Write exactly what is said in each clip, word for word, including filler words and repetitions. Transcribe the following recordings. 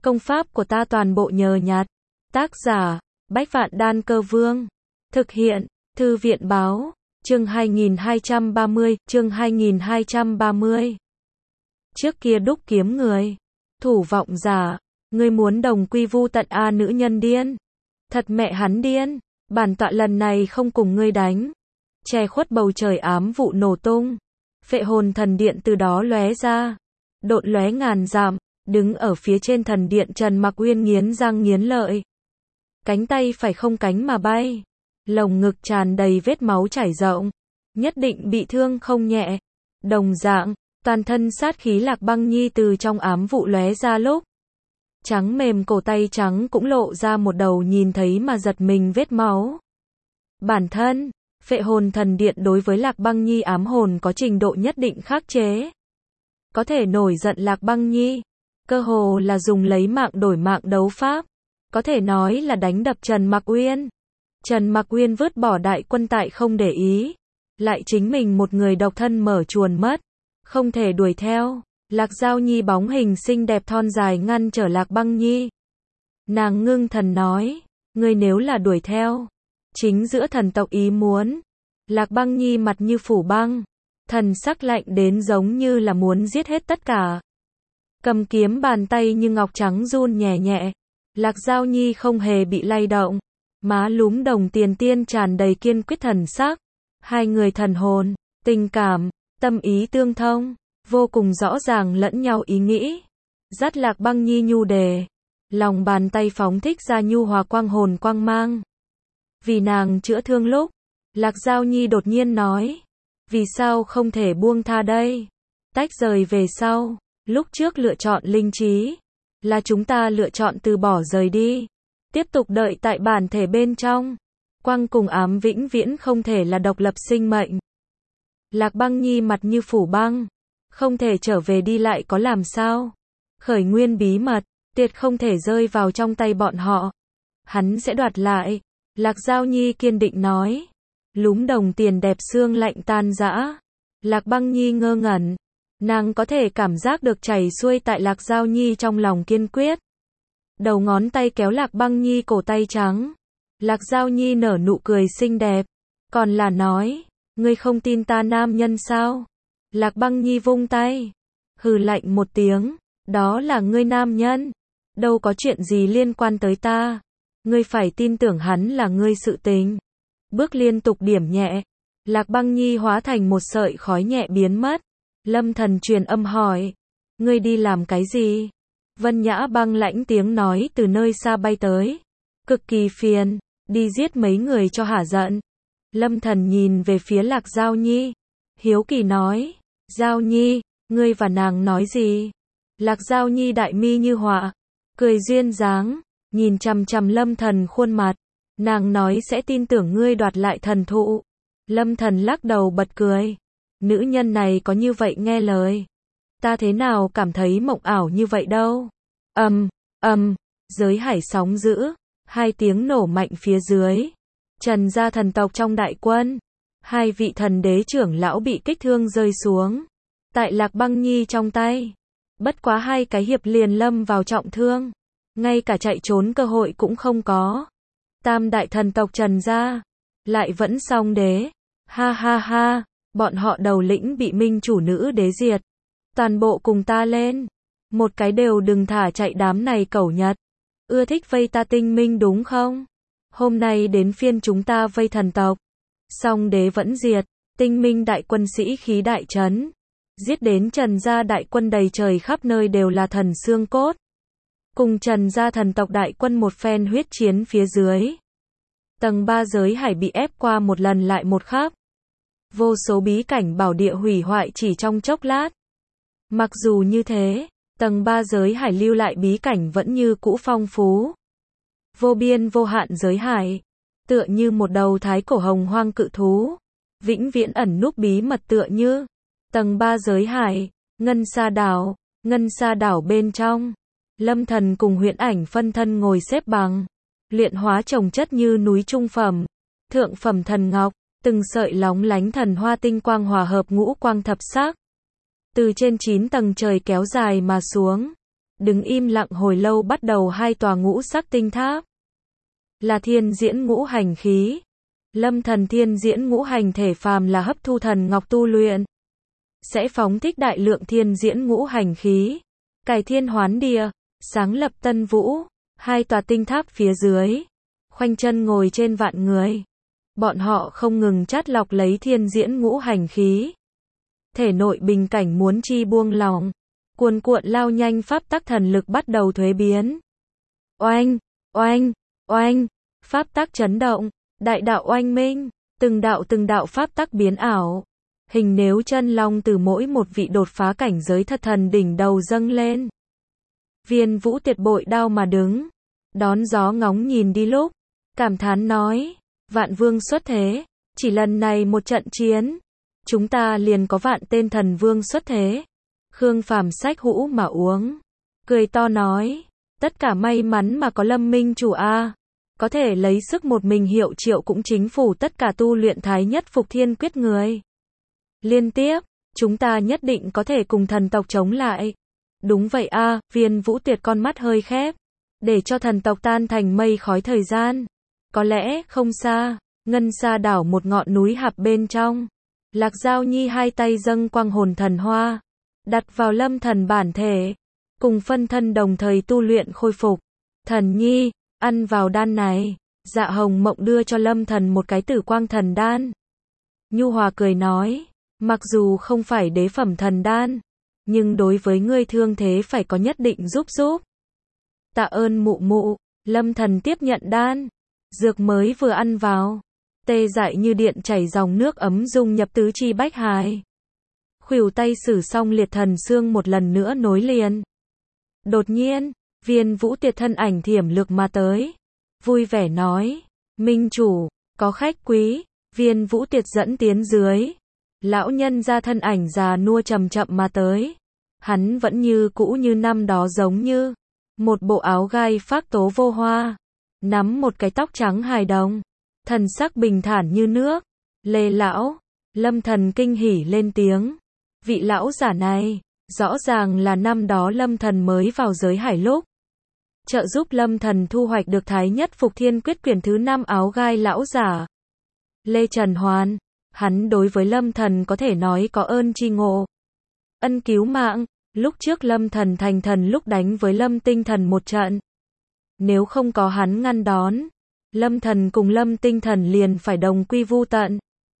Công pháp của ta toàn bộ nhờ nhặt. Tác giả, Bách Vạn Đan Cơ Vương. Thực hiện, Thư viện Báo. Chương hai nghìn hai trăm ba mươi, chương hai nghìn hai trăm ba mươi. Trước kia đúc kiếm người. Thủ vọng giả. Ngươi muốn đồng quy vu tận a nữ nhân điên. Thật mẹ hắn điên. Bản tọa lần này không cùng ngươi đánh. Che khuất bầu trời ám vụ nổ tung. Phệ hồn thần điện từ đó lóe ra. Độn lóe ngàn dặm. Đứng ở phía trên thần điện Trần Mặc Uyên nghiến răng nghiến lợi. Cánh tay phải không cánh mà bay. Lồng ngực tràn đầy vết máu chảy rộng. Nhất định bị thương không nhẹ. Đồng dạng, toàn thân sát khí Lạc Băng Nhi từ trong ám vụ lóe ra lúc. Trắng mềm cổ tay trắng cũng lộ ra một đầu nhìn thấy mà giật mình vết máu. Bản thân, phệ hồn thần điện đối với Lạc Băng Nhi ám hồn có trình độ nhất định khắc chế. Có thể nổi giận Lạc Băng Nhi. Cơ hồ là dùng lấy mạng đổi mạng đấu pháp. Có thể nói là đánh đập Trần Mặc Uyên. Trần Mặc Uyên vứt bỏ đại quân tại không để ý. Lại chính mình một người độc thân mở chuồn mất. Không thể đuổi theo. Lạc Giao Nhi bóng hình xinh đẹp thon dài ngăn trở Lạc Băng Nhi. Nàng ngưng thần nói. Ngươi nếu là đuổi theo. Chính giữa thần tộc ý muốn. Lạc Băng Nhi mặt như phủ băng. Thần sắc lạnh đến giống như là muốn giết hết tất cả. Cầm kiếm bàn tay như ngọc trắng run nhẹ nhẹ. Lạc Giao Nhi không hề bị lay động. Má lúm đồng tiền tiên tràn đầy kiên quyết thần sắc. Hai người thần hồn, tình cảm, tâm ý tương thông. Vô cùng rõ ràng lẫn nhau ý nghĩ. Dắt Lạc Băng Nhi nhu đề. Lòng bàn tay phóng thích ra nhu hòa quang hồn quang mang. Vì nàng chữa thương lúc. Lạc Giao Nhi đột nhiên nói. Vì sao không thể buông tha đây? Tách rời về sau. Lúc trước lựa chọn linh trí. Là chúng ta lựa chọn từ bỏ rời đi. Tiếp tục đợi tại bản thể bên trong. Quang cùng ám vĩnh viễn không thể là độc lập sinh mệnh. Lạc Băng Nhi mặt như phủ băng. Không thể trở về đi lại có làm sao. Khởi nguyên bí mật. Tuyệt không thể rơi vào trong tay bọn họ. Hắn sẽ đoạt lại. Lạc Giao Nhi kiên định nói. Lúm đồng tiền đẹp xương lạnh tan rã. Lạc Băng Nhi ngơ ngẩn. Nàng có thể cảm giác được chảy xuôi tại Lạc Giao Nhi trong lòng kiên quyết. Đầu ngón tay kéo Lạc Băng Nhi cổ tay trắng. Lạc Giao Nhi nở nụ cười xinh đẹp. Còn là nói. Ngươi không tin ta nam nhân sao? Lạc Băng Nhi vung tay. Hừ lạnh một tiếng. Đó là ngươi nam nhân. Đâu có chuyện gì liên quan tới ta. Ngươi phải tin tưởng hắn là ngươi sự tình. Bước liên tục điểm nhẹ. Lạc Băng Nhi hóa thành một sợi khói nhẹ biến mất. Lâm Thần truyền âm hỏi. Ngươi đi làm cái gì? Vân Nhã băng lãnh tiếng nói từ nơi xa bay tới. Cực kỳ phiền. Đi giết mấy người cho hả giận. Lâm Thần nhìn về phía Lạc Giao Nhi. Hiếu kỳ nói. Giao Nhi, ngươi và nàng nói gì? Lạc Giao Nhi đại mi như họa. Cười duyên dáng. Nhìn chằm chằm Lâm Thần khuôn mặt. Nàng nói sẽ tin tưởng ngươi đoạt lại thần thụ. Lâm Thần lắc đầu bật cười. Nữ nhân này có như vậy nghe lời. Ta thế nào cảm thấy mộng ảo như vậy đâu. Ầm, ầm, giới hải sóng dữ. Hai tiếng nổ mạnh phía dưới. Trần gia thần tộc trong đại quân. Hai vị thần đế trưởng lão bị kích thương rơi xuống. Tại Lạc Băng Nhi trong tay. Bất quá hai cái hiệp liền lâm vào trọng thương. Ngay cả chạy trốn cơ hội cũng không có. Tam đại thần tộc Trần gia. Lại vẫn song đế. Ha ha ha. Bọn họ đầu lĩnh bị minh chủ nữ đế diệt. Toàn bộ cùng ta lên. Một cái đều đừng thả chạy đám này cẩu nhật. Ưa thích vây ta tinh minh đúng không? Hôm nay đến phiên chúng ta vây thần tộc. Song đế vẫn diệt. Tinh minh đại quân sĩ khí đại trấn. Giết đến Trần gia đại quân đầy trời khắp nơi đều là thần xương cốt. Cùng Trần gia thần tộc đại quân một phen huyết chiến phía dưới. Tầng ba giới hải bị ép qua một lần lại một khắp. Vô số bí cảnh bảo địa hủy hoại chỉ trong chốc lát. Mặc dù như thế, tầng ba giới hải lưu lại bí cảnh vẫn như cũ phong phú. Vô biên vô hạn giới hải, tựa như một đầu thái cổ hồng hoang cự thú, vĩnh viễn ẩn núp bí mật tựa như tầng ba giới hải, Ngân Sa đảo, Ngân Sa đảo bên trong, Lâm Thần cùng Huyễn Ảnh phân thân ngồi xếp bằng, luyện hóa chồng chất như núi trung phẩm, thượng phẩm thần ngọc. Từng sợi lóng lánh thần hoa tinh quang hòa hợp ngũ quang thập sắc. Từ trên chín tầng trời kéo dài mà xuống. Đứng im lặng hồi lâu bắt đầu hai tòa ngũ sắc tinh tháp. Là thiên diễn ngũ hành khí. Lâm thần thiên diễn ngũ hành thể phàm là hấp thu thần ngọc tu luyện. Sẽ phóng thích đại lượng thiên diễn ngũ hành khí. Cải thiên hoán địa, sáng lập tân vũ. Hai tòa tinh tháp phía dưới. Khoanh chân ngồi trên vạn người. Bọn họ không ngừng chát lọc lấy thiên diễn ngũ hành khí. Thể nội bình cảnh muốn chi buông lòng. Cuồn cuộn lao nhanh pháp tắc thần lực bắt đầu thuế biến. Oanh, oanh, oanh, pháp tắc chấn động, đại đạo oanh minh, từng đạo từng đạo pháp tắc biến ảo. Hình nếu chân long từ mỗi một vị đột phá cảnh giới thật thần đỉnh đầu dâng lên. Viên Vũ Tiệt bội đao mà đứng, đón gió ngóng nhìn đi lúc, cảm thán nói, vạn vương xuất thế, chỉ lần này một trận chiến, chúng ta liền có vạn tên thần vương xuất thế. Khương Phàm xách hũ mà uống, cười to nói, tất cả may mắn mà có Lâm Minh chủ a, có thể lấy sức một mình hiệu triệu cũng chính phủ tất cả tu luyện thái nhất phục thiên quyết người. Liên tiếp, chúng ta nhất định có thể cùng thần tộc chống lại. Đúng vậy a, Viên Vũ Tuyệt con mắt hơi khép, để cho thần tộc tan thành mây khói thời gian. Có lẽ không xa, ngân xa đảo một ngọn núi hạp bên trong. Lạc Giao Nhi hai tay dâng quang hồn thần hoa, đặt vào lâm thần bản thể, cùng phân thân đồng thời tu luyện khôi phục. Thần Nhi, ăn vào đan này. Dạ Hồng Mộng đưa cho lâm thần một cái tử quang thần đan. Nhu Hòa cười nói, mặc dù không phải đế phẩm thần đan, nhưng đối với ngươi thương thế phải có nhất định giúp giúp. Tạ ơn mụ mụ. Lâm thần tiếp nhận đan. Dược mới vừa ăn vào, tê dại như điện chảy dòng nước ấm dung nhập tứ chi bách hải. Khuỷu tay sử xong liệt thần xương một lần nữa nối liền. Đột nhiên, Viên Vũ Tiệt thân ảnh thiểm lược mà tới. Vui vẻ nói, Minh chủ, có khách quý. Viên Vũ Tiệt dẫn tiến dưới. Lão nhân ra thân ảnh già nua chậm chậm mà tới. Hắn vẫn như cũ như năm đó giống như một bộ áo gai phác tố vô hoa, nắm một cái tóc trắng hài đồng, thần sắc bình thản như nước. Lê lão, Lâm thần kinh hỉ lên tiếng. Vị lão giả này, rõ ràng là năm đó Lâm thần mới vào giới hải lúc, trợ giúp Lâm thần thu hoạch được thái nhất phục thiên quyết quyển thứ năm áo gai lão giả. Lê Trần Hoàn, hắn đối với Lâm thần có thể nói có ơn tri ngộ. Ân cứu mạng, lúc trước Lâm thần thành thần lúc đánh với Lâm tinh thần một trận. Nếu không có hắn ngăn đón, Lâm thần cùng Lâm tinh thần liền phải đồng quy vu tận.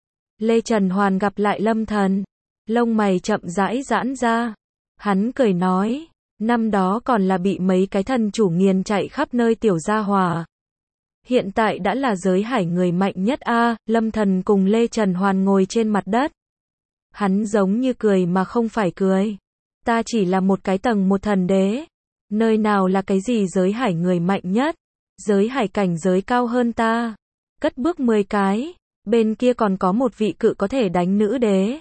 Lê Trần Hoàn gặp lại Lâm thần, lông mày chậm rãi giãn ra. Hắn cười nói, năm đó còn là bị mấy cái thần chủ nghiền chạy khắp nơi tiểu gia hỏa. Hiện tại đã là giới hải người mạnh nhất a. Lâm thần cùng Lê Trần Hoàn ngồi trên mặt đất. Hắn giống như cười mà không phải cười. Ta chỉ là một cái tầng một thần đế. Nơi nào là cái gì giới hải người mạnh nhất. Giới hải cảnh giới cao hơn ta. Cất bước mười cái. Bên kia còn có một vị cự có thể đánh nữ đế.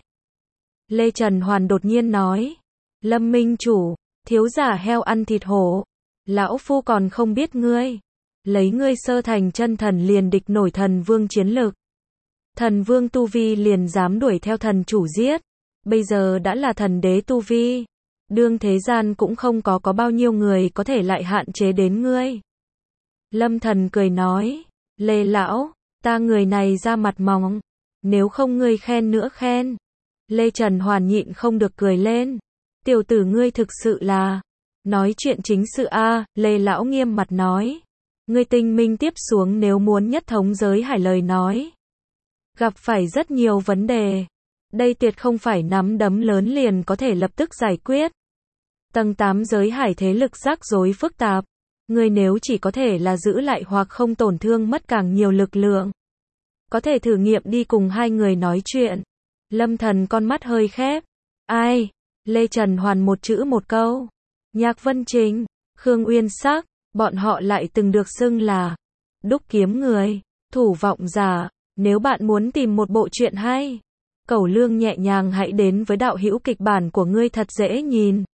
Lê Trần Hoàn đột nhiên nói. Lâm Minh chủ, thiếu giả heo ăn thịt hổ. Lão phu còn không biết ngươi. Lấy ngươi sơ thành chân thần liền địch nổi thần vương chiến lực. Thần vương tu vi liền dám đuổi theo thần chủ giết. Bây giờ đã là thần đế tu vi. Đương thế gian cũng không có có bao nhiêu người có thể lại hạn chế đến ngươi. Lâm thần cười nói. Lê lão, ta người này ra mặt mỏng. Nếu không ngươi khen nữa khen. Lê Trần Hoàn nhịn không được cười lên. Tiểu tử ngươi thực sự là. Nói chuyện chính sự a. Lê lão nghiêm mặt nói. Ngươi tinh minh tiếp xuống nếu muốn nhất thống giới hải lời nói. Gặp phải rất nhiều vấn đề. Đây tuyệt không phải nắm đấm lớn liền có thể lập tức giải quyết. Tầng tám giới hải thế lực rắc rối phức tạp. Ngươi nếu chỉ có thể là giữ lại hoặc không tổn thương mất càng nhiều lực lượng. Có thể thử nghiệm đi cùng hai người nói chuyện. Lâm thần con mắt hơi khép. Ai? Lê Trần Hoàn một chữ một câu. Nhạc Vân Trình, Khương Uyên Sắc, bọn họ lại từng được xưng là đúc kiếm người, thủ vọng giả. Nếu bạn muốn tìm một bộ truyện hay, cẩu lương nhẹ nhàng hãy đến với đạo hữu kịch bản của ngươi thật dễ nhìn.